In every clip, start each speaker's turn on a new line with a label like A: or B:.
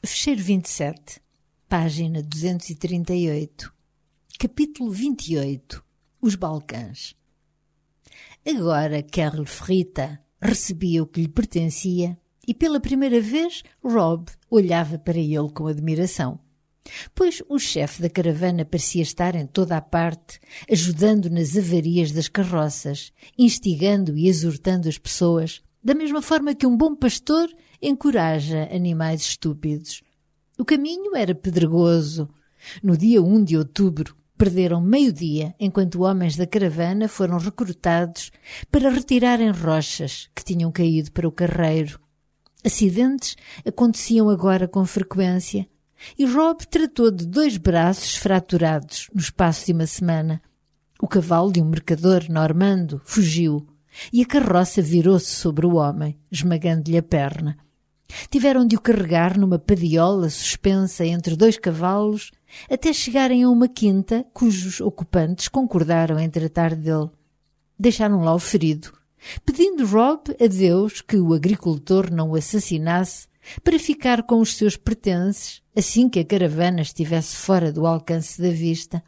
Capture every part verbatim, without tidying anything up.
A: Fecheiro vinte e sete, página duzentos e trinta e oito, capítulo vinte e oito, Os Balcãs. Agora Carl Fritta recebia o que lhe pertencia e pela primeira vez Rob olhava para ele com admiração, pois o chefe da caravana parecia estar em toda a parte, ajudando nas avarias das carroças, instigando e exortando as pessoas, da mesma forma que um bom pastor encoraja animais estúpidos. O caminho era pedregoso. No dia um de outubro, perderam meio-dia enquanto homens da caravana foram recrutados para retirarem rochas que tinham caído para o carreiro. Acidentes aconteciam agora com frequência e Rob tratou de dois braços fraturados no espaço de uma semana. O cavalo de um mercador normando fugiu e a carroça virou-se sobre o homem, esmagando-lhe a perna. Tiveram de o carregar numa padiola suspensa entre dois cavalos até chegarem a uma quinta cujos ocupantes concordaram em tratar dele. Deixaram lá o ferido, pedindo Rob a Deus que o agricultor não o assassinasse para ficar com os seus pertences assim que a caravana estivesse fora do alcance da vista.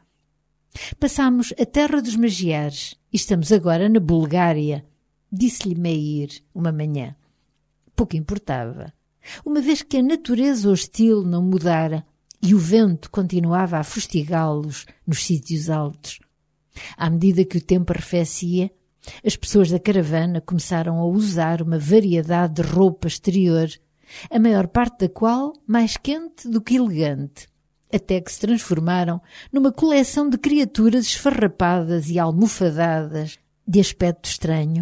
A: Passámos a terra dos magiares e estamos agora na Bulgária, disse-lhe Meir uma manhã. Pouco importava, uma vez que a natureza hostil não mudara e o vento continuava a fustigá-los nos sítios altos. À medida que o tempo arrefecia, as pessoas da caravana começaram a usar uma variedade de roupa exterior, a maior parte da qual mais quente do que elegante, até que se transformaram numa coleção de criaturas esfarrapadas e almofadadas de aspecto estranho.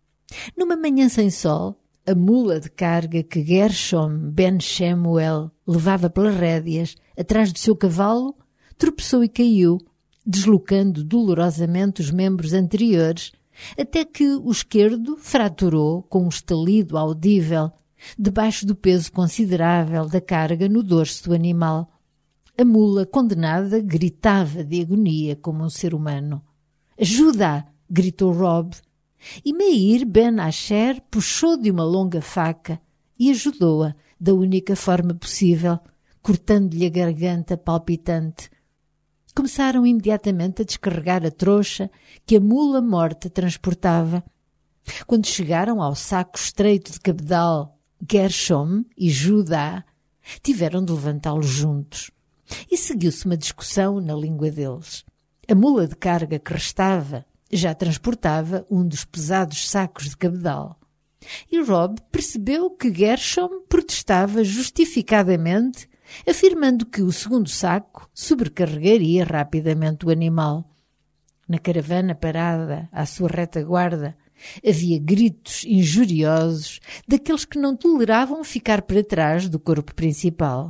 A: Numa manhã sem sol, a mula de carga que Gershom ben Shemuel levava pelas rédeas atrás do seu cavalo tropeçou e caiu, deslocando dolorosamente os membros anteriores, até que o esquerdo fraturou com um estalido audível, debaixo do peso considerável da carga no dorso do animal. A mula condenada gritava de agonia como um ser humano. «Ajuda!» gritou Rob. E Meir ben Asher puxou de uma longa faca e ajudou-a da única forma possível, cortando-lhe a garganta palpitante. Começaram imediatamente a descarregar a trouxa que a mula morta transportava. Quando chegaram ao saco estreito de cabedal, Gershom e Judá tiveram de levantá-lo juntos. E seguiu-se uma discussão na língua deles. A mula de carga que restava já transportava um dos pesados sacos de cabedal. E Rob percebeu que Gershom protestava justificadamente, afirmando que o segundo saco sobrecarregaria rapidamente o animal. Na caravana parada à sua retaguarda, havia gritos injuriosos daqueles que não toleravam ficar para trás do corpo principal.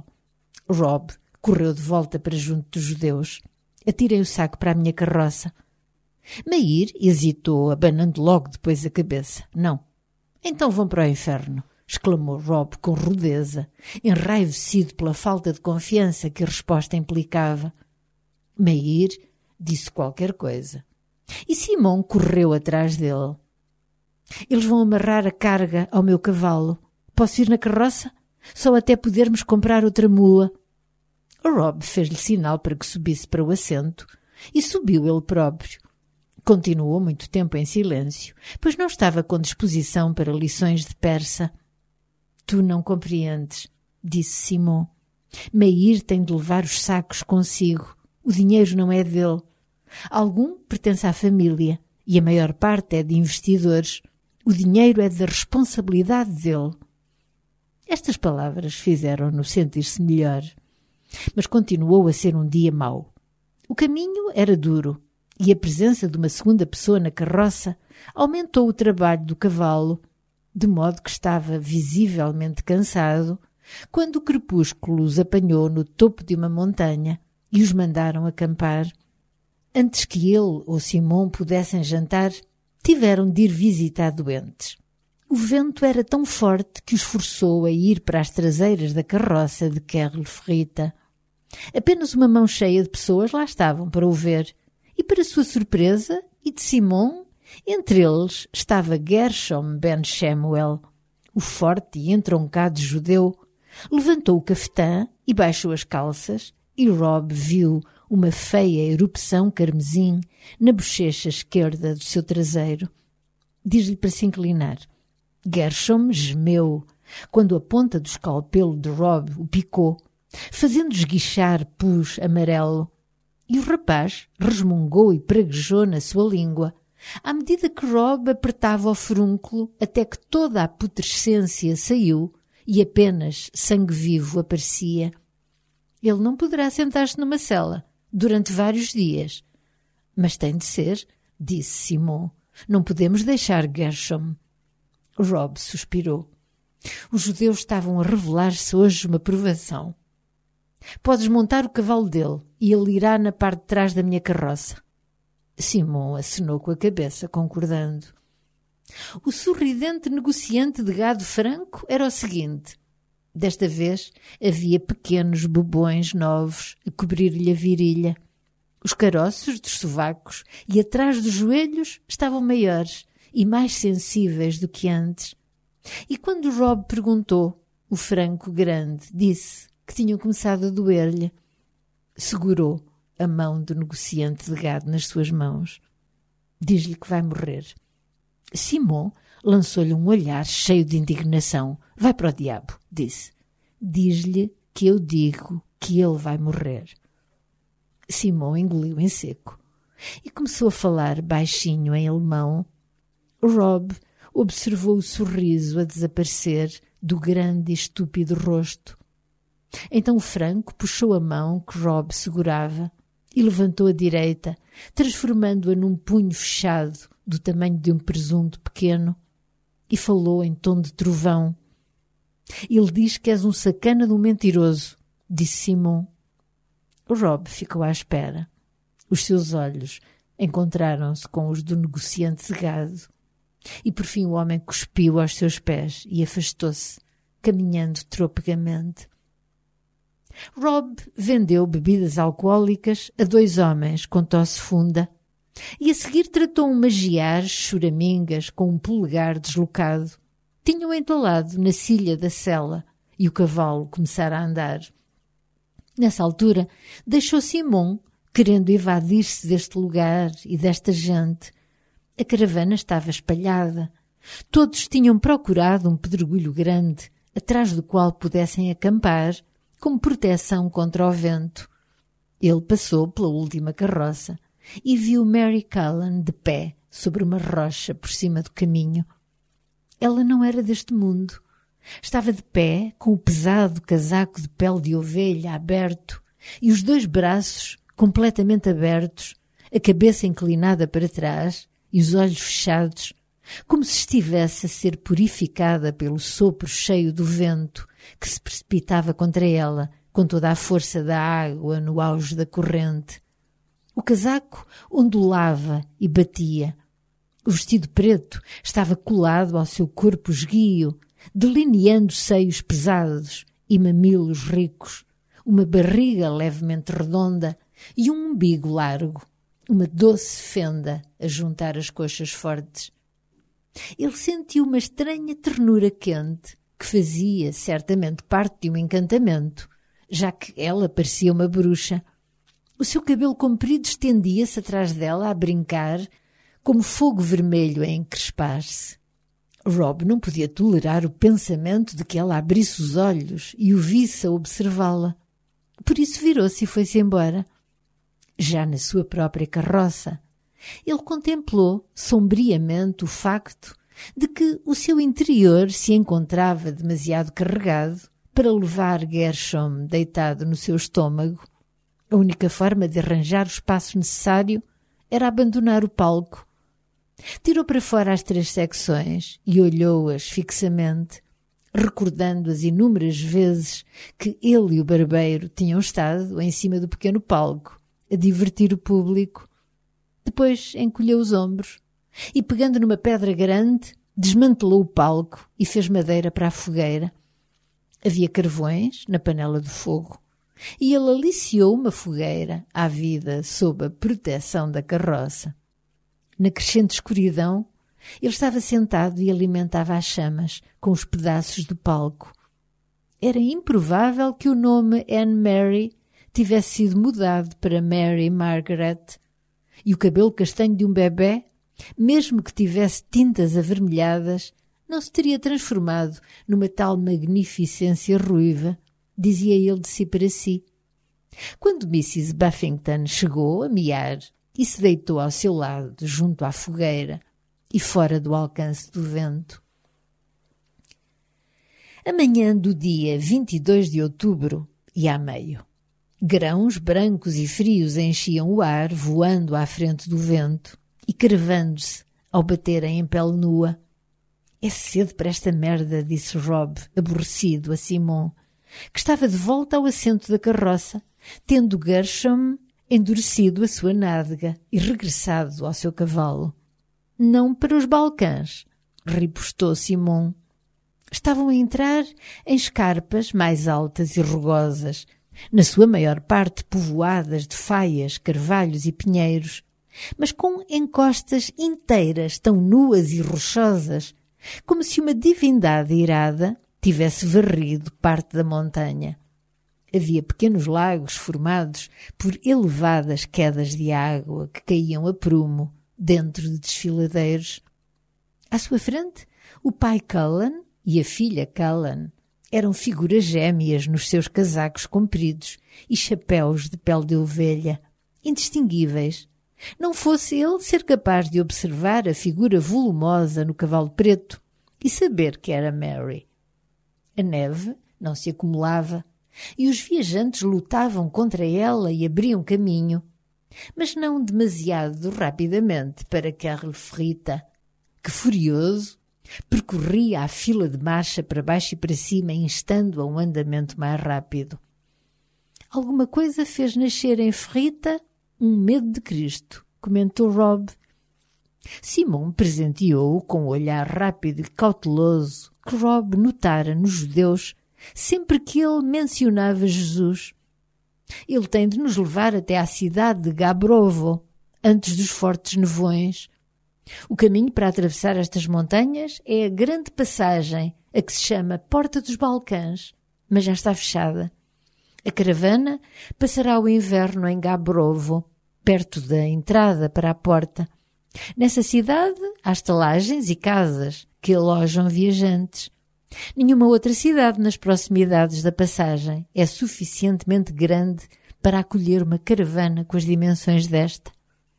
A: Rob correu de volta para junto dos judeus. Atirem o saco para a minha carroça. Meir hesitou, abanando logo depois a cabeça. Não. Então vão para o inferno, exclamou Rob com rudeza, enraivecido pela falta de confiança que a resposta implicava. Meir disse qualquer coisa. E Simão correu atrás dele. Eles vão amarrar a carga ao meu cavalo. Posso ir na carroça? Só até podermos comprar outra mula. Rob fez-lhe sinal para que subisse para o assento e subiu ele próprio. Continuou muito tempo em silêncio, pois não estava com disposição para lições de persa. Tu não compreendes, disse Simão. Meir tem de levar os sacos consigo. O dinheiro não é dele. Algum pertence à família e a maior parte é de investidores. O dinheiro é da responsabilidade dele. Estas palavras fizeram-no sentir-se melhor. Mas continuou a ser um dia mau. O caminho era duro e a presença de uma segunda pessoa na carroça aumentou o trabalho do cavalo, de modo que estava visivelmente cansado quando o crepúsculo os apanhou no topo de uma montanha e os mandaram acampar. Antes que ele ou Simão pudessem jantar, tiveram de ir visitar doentes. O vento era tão forte que os forçou a ir para as traseiras da carroça de Carl Fritta. Apenas uma mão cheia de pessoas lá estavam para o ver, e para sua surpresa e de Simão, entre eles estava Gershom ben Shemuel, o forte e entroncado judeu, Levantou o cafetã e baixou as calças, e Rob viu uma feia erupção carmesim na bochecha esquerda do seu traseiro. Diz-lhe para se inclinar. Gershom gemeu quando a ponta do escalpelo de Rob o picou, fazendo esguichar pus amarelo. E o rapaz resmungou e praguejou na sua língua, à medida que Rob apertava o furúnculo até que toda a putrescência saiu e apenas sangue vivo aparecia. Ele não poderá sentar-se numa cela durante vários dias. Mas tem de ser, disse Simon. Não podemos deixar Gershom. Rob suspirou. Os judeus estavam a revelar-se hoje uma provação. Podes montar o cavalo dele e ele irá na parte de trás da minha carroça. Simon acenou com a cabeça, concordando. O sorridente negociante de gado franco era o seguinte. Desta vez havia pequenos bobões novos a cobrir-lhe a virilha. Os caroços dos sovacos e atrás dos joelhos estavam maiores e mais sensíveis do que antes. E quando Rob perguntou, o franco grande disse que tinham começado a doer-lhe. Segurou a mão do negociante de gado nas suas mãos. Diz-lhe que vai morrer. Simon lançou-lhe um olhar cheio de indignação. Vai para o diabo, disse. Diz-lhe que eu digo que ele vai morrer. Simon engoliu em seco e começou a falar baixinho em alemão. Rob observou o sorriso a desaparecer do grande e estúpido rosto. Então o franco puxou a mão que Rob segurava e levantou a direita, transformando-a num punho fechado do tamanho de um presunto pequeno, e falou em tom de trovão. Ele diz que és um sacana de um mentiroso, disse Simon. Rob ficou à espera. Os seus olhos encontraram-se com os do negociante de gado, e por fim o homem cuspiu aos seus pés e afastou-se, caminhando tropegamente. Rob vendeu bebidas alcoólicas a dois homens com tosse funda e a seguir tratou um magiar choramingas com um polegar deslocado. Tinham entalado na cilha da cela e o cavalo começara a andar. Nessa altura, deixou Simon, querendo evadir-se deste lugar e desta gente. A caravana estava espalhada. Todos tinham procurado um pedregulho grande, atrás do qual pudessem acampar, como proteção contra o vento. Ele passou pela última carroça e viu Mary Callan de pé sobre uma rocha por cima do caminho. Ela não era deste mundo. Estava de pé, com o pesado casaco de pele de ovelha aberto e os dois braços completamente abertos, a cabeça inclinada para trás e os olhos fechados, como se estivesse a ser purificada pelo sopro cheio do vento que se precipitava contra ela com toda a força da água no auge da corrente. O casaco ondulava e batia. O vestido preto estava colado ao seu corpo esguio, delineando seios pesados e mamilos ricos, uma barriga levemente redonda e um umbigo largo, uma doce fenda a juntar as coxas fortes. Ele sentiu uma estranha ternura quente, que fazia certamente parte de um encantamento, já que ela parecia uma bruxa. O seu cabelo comprido estendia-se atrás dela a brincar, como fogo vermelho a encrespar-se. Rob não podia tolerar o pensamento de que ela abrisse os olhos e o visse a observá-la. Por isso virou-se e foi-se embora. Já na sua própria carroça, ele contemplou sombriamente o facto de que o seu interior se encontrava demasiado carregado para levar Gershom deitado no seu estômago. A única forma de arranjar o espaço necessário era abandonar o palco. Tirou para fora as três secções e olhou-as fixamente, recordando as inúmeras vezes que ele e o barbeiro tinham estado em cima do pequeno palco, a divertir o público. Depois encolheu os ombros e, pegando numa pedra grande, desmantelou o palco e fez madeira para a fogueira. Havia carvões na panela do fogo e ele aliciou uma fogueira à vida sob a proteção da carroça. Na crescente escuridão, ele estava sentado e alimentava as chamas com os pedaços do palco. Era improvável que o nome Anne Mary tivesse sido mudado para Mary Margaret, e o cabelo castanho de um bebê, mesmo que tivesse tintas avermelhadas, não se teria transformado numa tal magnificência ruiva, dizia ele de si para si. Quando missus Buffington chegou a miar e se deitou ao seu lado, junto à fogueira e fora do alcance do vento. A manhã do dia vinte e dois de outubro ia a meio. Grãos brancos e frios enchiam o ar, voando à frente do vento e cravando-se ao baterem em pele nua. É cedo para esta merda, disse Rob, aborrecido, a Simon, que estava de volta ao assento da carroça, tendo Gershom endurecido a sua nádega e regressado ao seu cavalo. Não para os Balcãs, ripostou Simon. Estavam a entrar em escarpas mais altas e rugosas, na sua maior parte povoadas de faias, carvalhos e pinheiros, mas com encostas inteiras tão nuas e rochosas, como se uma divindade irada tivesse varrido parte da montanha. Havia pequenos lagos formados por elevadas quedas de água que caíam a prumo dentro de desfiladeiros. À sua frente, o pai Cullen e a filha Cullen eram figuras gêmeas nos seus casacos compridos e chapéus de pele de ovelha, indistinguíveis. Não fosse ele ser capaz de observar a figura volumosa no cavalo preto e saber que era Mary. A neve não se acumulava e os viajantes lutavam contra ela e abriam caminho, mas não demasiado rapidamente para Carl Frita, que, furioso, percorria a fila de marcha para baixo e para cima, instando a um andamento mais rápido. Alguma coisa fez nascer em Frita um medo de Cristo, comentou Rob. Simon presenteou-o com o olhar rápido e cauteloso que Rob notara nos judeus sempre que ele mencionava Jesus. Ele tem de nos levar até à cidade de Gabrovo, antes dos fortes nevões. O caminho para atravessar estas montanhas é a grande passagem, a que se chama Porta dos Balcãs, mas já está fechada. A caravana passará o inverno em Gabrovo, perto da entrada para a porta. Nessa cidade há estalagens e casas que alojam viajantes. Nenhuma outra cidade nas proximidades da passagem é suficientemente grande para acolher uma caravana com as dimensões desta.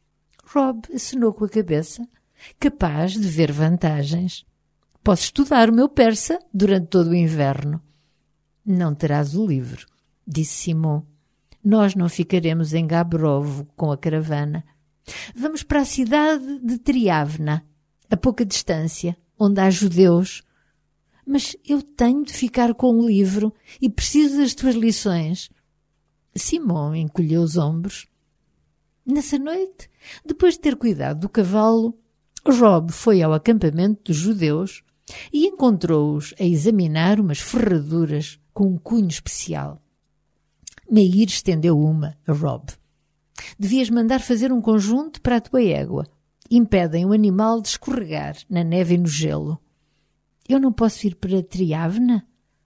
A: Rob acenou com a cabeça, capaz de ver vantagens. Posso estudar o meu persa durante todo o inverno. Não terás o livro, disse Simon. Nós não ficaremos em Gabrovo com a caravana. Vamos para a cidade de Triavna, a pouca distância, onde há judeus. Mas eu tenho de ficar com o livro e preciso das tuas lições. Simon encolheu os ombros. Nessa noite, depois de ter cuidado do cavalo, Rob foi ao acampamento dos judeus e encontrou-os a examinar umas ferraduras com um cunho especial. Meir estendeu uma a Rob. Devias mandar fazer um conjunto para a tua égua. Impedem o animal de escorregar na neve e no gelo. Eu não posso ir para Triavna?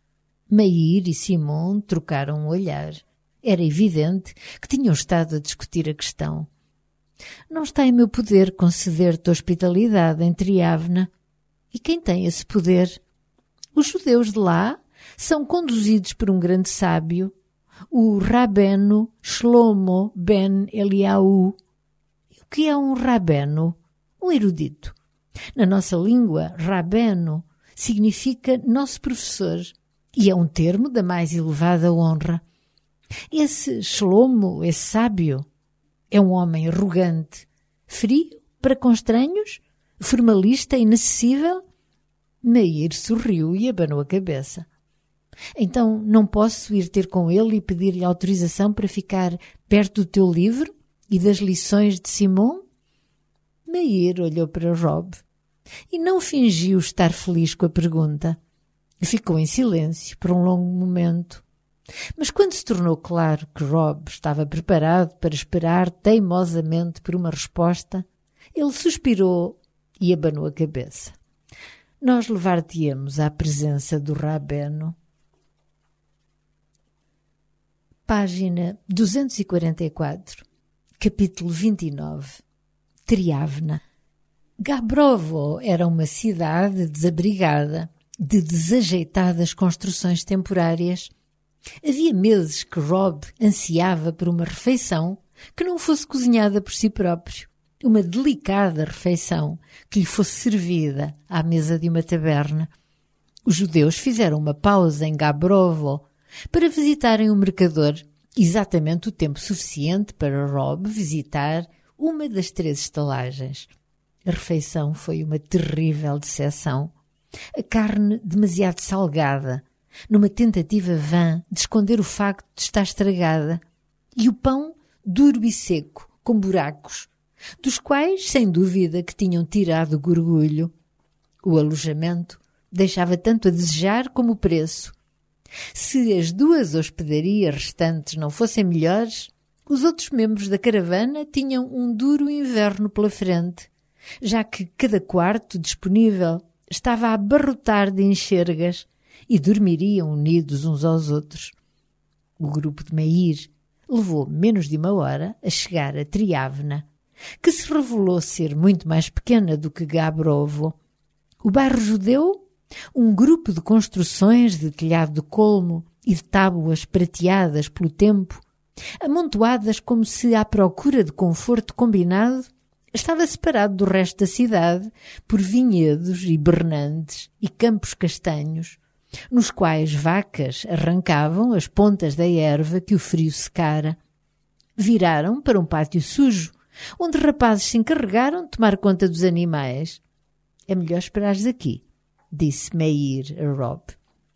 A: Meir e Simon trocaram um olhar. Era evidente que tinham estado a discutir a questão. Não está em meu poder conceder-te hospitalidade em Triavna. E quem tem esse poder? Os judeus de lá são conduzidos por um grande sábio, o Rabeno Shlomo ben Eliahu. O que é um Rabeno? Um erudito. Na nossa língua, Rabeno significa nosso professor e é um termo da mais elevada honra. Esse Shlomo, esse sábio, é um homem arrogante, frio para com estranhos, formalista e inacessível. Meir sorriu e abanou a cabeça. Então não posso ir ter com ele e pedir-lhe autorização para ficar perto do teu livro e das lições de Simon? Meir olhou para Rob e não fingiu estar feliz com a pergunta. Ficou em silêncio por um longo momento. Mas quando se tornou claro que Rob estava preparado para esperar teimosamente por uma resposta, ele suspirou e abanou a cabeça. Nós levar-te-emos à presença do Rabeno. Página duzentos e quarenta e quatro, capítulo vinte e nove. Triávna. Gabrovo era uma cidade desabrigada, de desajeitadas construções temporárias. Havia meses que Rob ansiava por uma refeição que não fosse cozinhada por si próprio, uma delicada refeição que lhe fosse servida à mesa de uma taberna. Os judeus fizeram uma pausa em Gabrovo para visitarem o mercador, exatamente o tempo suficiente para Rob visitar uma das três estalagens. A refeição foi uma terrível decepção. A carne demasiado salgada, numa tentativa vã de esconder o facto de estar estragada, e o pão duro e seco, com buracos, dos quais, sem dúvida, que tinham tirado o gorgulho. O alojamento deixava tanto a desejar como o preço. Se as duas hospedarias restantes não fossem melhores, os outros membros da caravana tinham um duro inverno pela frente, já que cada quarto disponível estava a abarrotar de enxergas e dormiriam unidos uns aos outros. O grupo de Meir levou menos de uma hora a chegar a Triávna, que se revelou ser muito mais pequena do que Gabrovo. O bairro judeu, um grupo de construções de telhado de colmo e de tábuas prateadas pelo tempo, amontoadas como se à procura de conforto combinado, estava separado do resto da cidade por vinhedos e bernantes e campos castanhos, nos quais vacas arrancavam as pontas da erva que o frio secara. Viraram para um pátio sujo, onde rapazes se encarregaram de tomar conta dos animais. É melhor esperares aqui, disse Meir a Rob.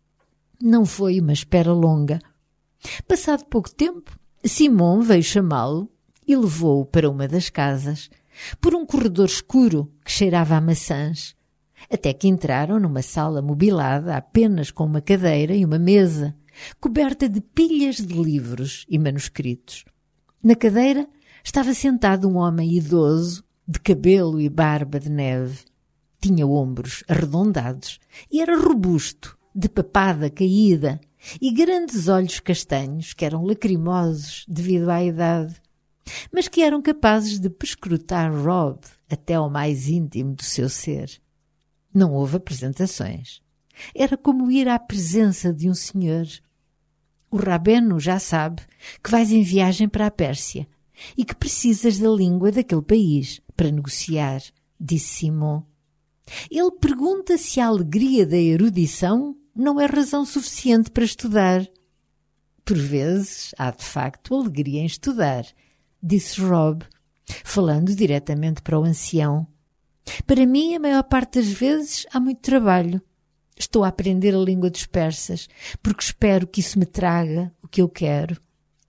A: Não foi uma espera longa. Passado pouco tempo, Simon veio chamá-lo e levou-o para uma das casas, por um corredor escuro que cheirava a maçãs, até que entraram numa sala mobilada apenas com uma cadeira e uma mesa, coberta de pilhas de livros e manuscritos. Na cadeira estava sentado um homem idoso, de cabelo e barba de neve. Tinha ombros arredondados e era robusto, de papada caída e grandes olhos castanhos que eram lacrimosos devido à idade, mas que eram capazes de perscrutar Rob até ao mais íntimo do seu ser. Não houve apresentações. Era como ir à presença de um senhor. O Rabeno já sabe que vais em viagem para a Pérsia e que precisas da língua daquele país para negociar, disse Simon. Ele pergunta se a alegria da erudição não é razão suficiente para estudar. Por vezes há de facto alegria em estudar, disse Rob, falando diretamente para o ancião. Para mim, a maior parte das vezes, há muito trabalho. Estou a aprender a língua dos persas, porque espero que isso me traga o que eu quero.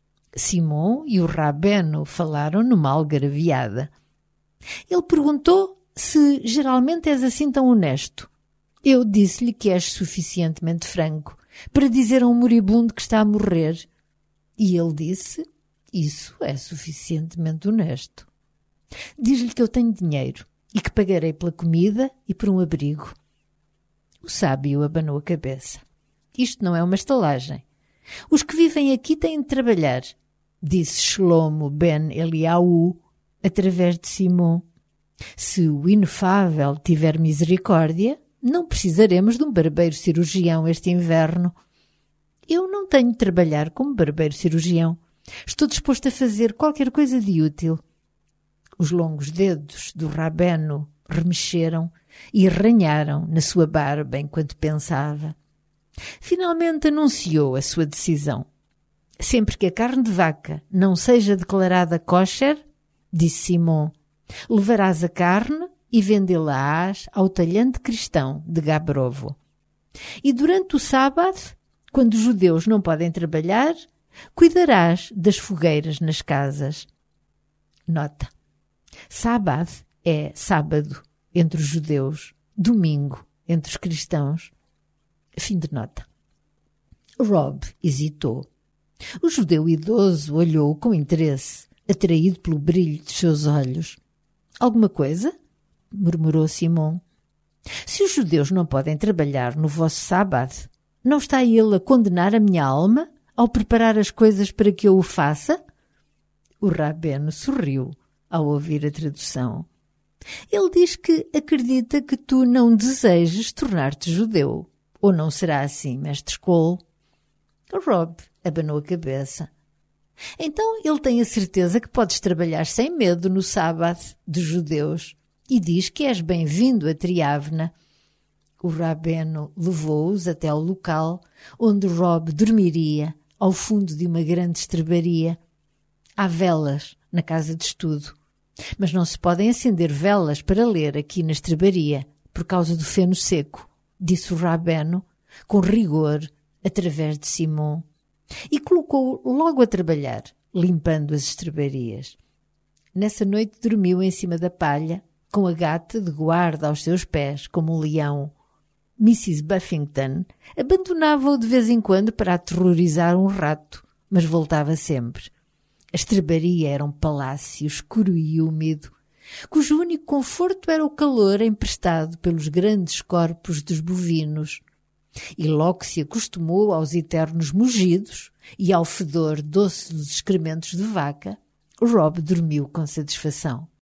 A: Simon e o Rabeno falaram numa algaraviada. Ele perguntou se geralmente és assim tão honesto. Eu disse-lhe que és suficientemente franco para dizer a um moribundo que está a morrer. E ele disse, isso é suficientemente honesto. Diz-lhe que eu tenho dinheiro e que pagarei pela comida e por um abrigo. O sábio abanou a cabeça. Isto não é uma estalagem. Os que vivem aqui têm de trabalhar, disse Shlomo ben Eliaú, através de Simon. Se o inefável tiver misericórdia, não precisaremos de um barbeiro cirurgião este inverno. Eu não tenho de trabalhar como barbeiro cirurgião. Estou disposto a fazer qualquer coisa de útil. Os longos dedos do Rabeno remexeram e arranharam na sua barba enquanto pensava. Finalmente anunciou a sua decisão. Sempre que a carne de vaca não seja declarada kosher, disse Simon, levarás a carne e vendê-la-ás ao talhante cristão de Gabrovo. E durante o sábado, quando os judeus não podem trabalhar, cuidarás das fogueiras nas casas. Nota. Sábado é sábado entre os judeus, domingo entre os cristãos. Fim de nota. Rob hesitou. O judeu idoso olhou com interesse, atraído pelo brilho de seus olhos. Alguma coisa? Murmurou Simon. Se os judeus não podem trabalhar no vosso sábado, não está ele a condenar a minha alma ao preparar as coisas para que eu o faça? O rabeno sorriu ao ouvir a tradução. Ele diz que acredita que tu não desejes tornar-te judeu. Ou não será assim, mestre Cole? Rob abanou a cabeça. Então ele tem a certeza que podes trabalhar sem medo no sábado dos judeus e diz que és bem-vindo a Triávna. O rabeno levou-os até ao local onde Rob dormiria, ao fundo de uma grande estrebaria. Há velas na casa de estudo, mas não se podem acender velas para ler aqui na estrebaria por causa do feno seco, disse o rabeno com rigor através de Simon, e colocou logo a trabalhar, limpando as estrebarias. Nessa noite dormiu em cima da palha, com a gata de guarda aos seus pés, como um leão. missus Buffington abandonava-o de vez em quando para aterrorizar um rato, mas voltava sempre. A estrebaria era um palácio escuro e úmido, cujo único conforto era o calor emprestado pelos grandes corpos dos bovinos. E logo se acostumou aos eternos mugidos e ao fedor doce dos excrementos de vaca, Rob dormiu com satisfação.